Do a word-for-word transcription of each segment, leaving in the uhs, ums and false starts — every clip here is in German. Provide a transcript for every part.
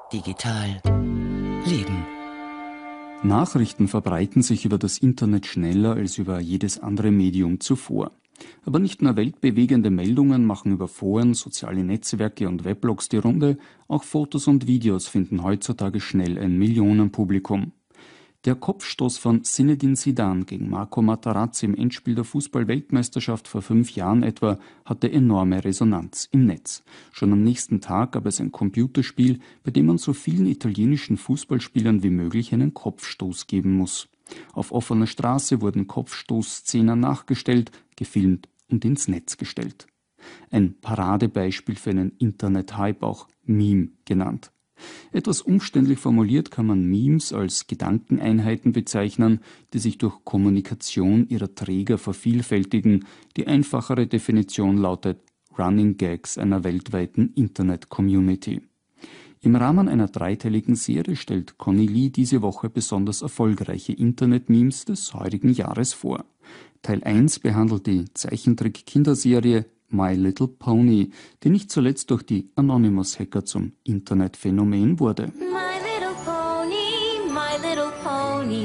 Digital Leben. Nachrichten verbreiten sich über das Internet schneller als über jedes andere Medium zuvor. Aber nicht nur weltbewegende Meldungen machen über Foren, soziale Netzwerke und Weblogs die Runde, auch Fotos und Videos finden heutzutage schnell ein Millionenpublikum. Der Kopfstoß von Zinedine Zidane gegen Marco Materazzi im Endspiel der Fußball-Weltmeisterschaft vor fünf Jahren etwa hatte enorme Resonanz im Netz. Schon am nächsten Tag gab es ein Computerspiel, bei dem man so vielen italienischen Fußballspielern wie möglich einen Kopfstoß geben muss. Auf offener Straße wurden Kopfstoßszenen nachgestellt, gefilmt und ins Netz gestellt. Ein Paradebeispiel für einen Internet-Hype, auch Meme genannt. Etwas umständlich formuliert kann man Memes als Gedankeneinheiten bezeichnen, die sich durch Kommunikation ihrer Träger vervielfältigen. Die einfachere Definition lautet Running Gags einer weltweiten Internet-Community. Im Rahmen einer dreiteiligen Serie stellt Conny Lee diese Woche besonders erfolgreiche Internet-Memes des heurigen Jahres vor. Teil eins behandelt die Zeichentrick-Kinderserie My Little Pony, die nicht zuletzt durch die Anonymous-Hacker zum Internetphänomen wurde. My little pony, my little pony.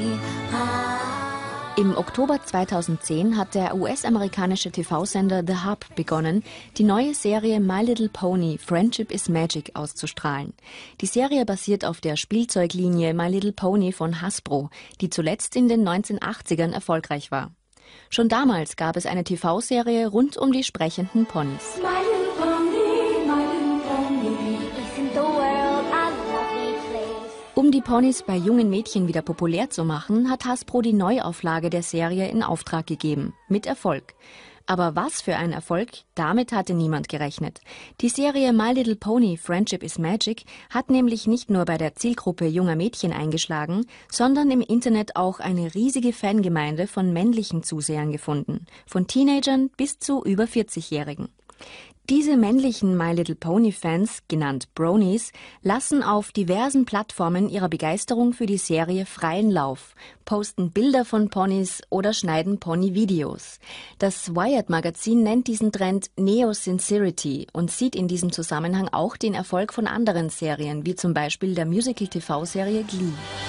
Ah. Im Oktober zweitausendzehn hat der U S-amerikanische T V-Sender The Hub begonnen, die neue Serie My Little Pony – Friendship is Magic auszustrahlen. Die Serie basiert auf der Spielzeuglinie My Little Pony von Hasbro, die zuletzt in den neunzehnhundertachtzigern erfolgreich war. Schon damals gab es eine T V-Serie rund um die sprechenden Ponys. My little pony, my little pony, isn't the world a lovely place? Um die Ponys bei jungen Mädchen wieder populär zu machen, hat Hasbro die Neuauflage der Serie in Auftrag gegeben. Mit Erfolg. Aber was für ein Erfolg, damit hatte niemand gerechnet. Die Serie My Little Pony – Friendship is Magic hat nämlich nicht nur bei der Zielgruppe junger Mädchen eingeschlagen, sondern im Internet auch eine riesige Fangemeinde von männlichen Zusehern gefunden. Von Teenagern bis zu über vierzigjährigen. Diese männlichen My Little Pony-Fans, genannt Bronies, lassen auf diversen Plattformen ihrer Begeisterung für die Serie freien Lauf, posten Bilder von Ponys oder schneiden Pony-Videos. Das Wired-Magazin nennt diesen Trend Neo-Sincerity und sieht in diesem Zusammenhang auch den Erfolg von anderen Serien, wie zum Beispiel der Musical-T V-Serie Glee.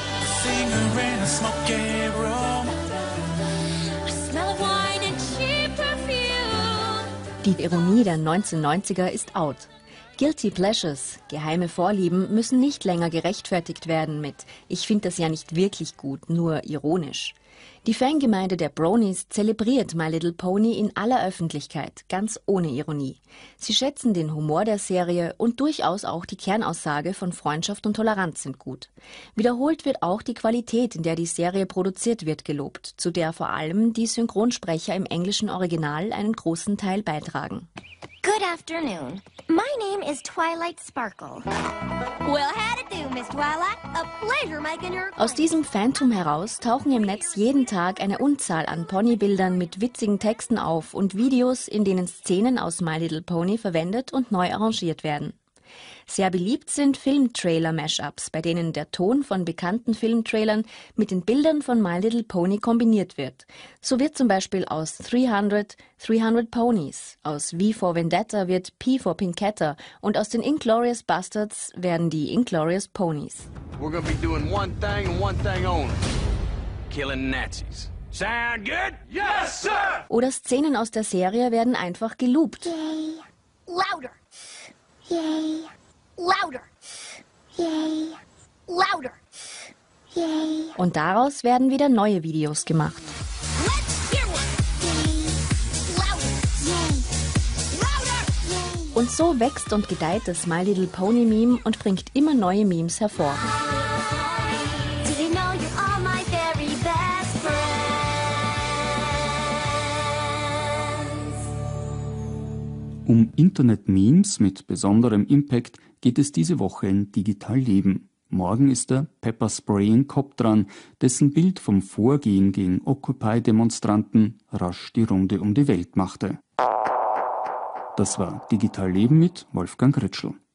Die Ironie der neunzehnhundertneunziger ist out. Guilty Pleasures, geheime Vorlieben, müssen nicht länger gerechtfertigt werden mit „Ich finde das ja nicht wirklich gut, nur ironisch“. Die Fangemeinde der Bronies zelebriert My Little Pony in aller Öffentlichkeit, ganz ohne Ironie. Sie schätzen den Humor der Serie und durchaus auch die Kernaussage von Freundschaft und Toleranz sind gut. Wiederholt wird auch die Qualität, in der die Serie produziert wird, gelobt, zu der vor allem die Synchronsprecher im englischen Original einen großen Teil beitragen. Good afternoon. My name is Twilight Sparkle. Well, how to do, Miss Twilight? A pleasure making your Aus diesem Phantom heraus tauchen im Netz jeden Tag eine Unzahl an Ponybildern mit witzigen Texten auf und Videos, in denen Szenen aus My Little Pony verwendet und neu arrangiert werden. Sehr beliebt sind Filmtrailer-Mashups, bei denen der Ton von bekannten Filmtrailern mit den Bildern von My Little Pony kombiniert wird. So wird zum Beispiel aus dreihundert dreihundert Ponies, aus V for Vendetta wird P for Pinketta und aus den Inglourious Bastards werden die Inglourious Ponies. We're gonna be doing one thing and one thing only. Killing Nazis. Sound good? Yes, sir! Oder Szenen aus der Serie werden einfach geloopt. Yay. Louder. Yay. Louder. Yay. Louder. Yay. Und daraus werden wieder neue Videos gemacht. Let's hear one. Yay. Louder. Yay. Louder. Yay. Und so wächst und gedeiht das My Little Pony Meme und bringt immer neue Memes hervor. Did you know you're all my very best friends? Um Internet-Memes mit besonderem Impact geht es diese Woche in Digital Leben. Morgen ist der Pepper-Spray in Kopf dran, dessen Bild vom Vorgehen gegen Occupy-Demonstranten rasch die Runde um die Welt machte. Das war Digital Leben mit Wolfgang Ritschl.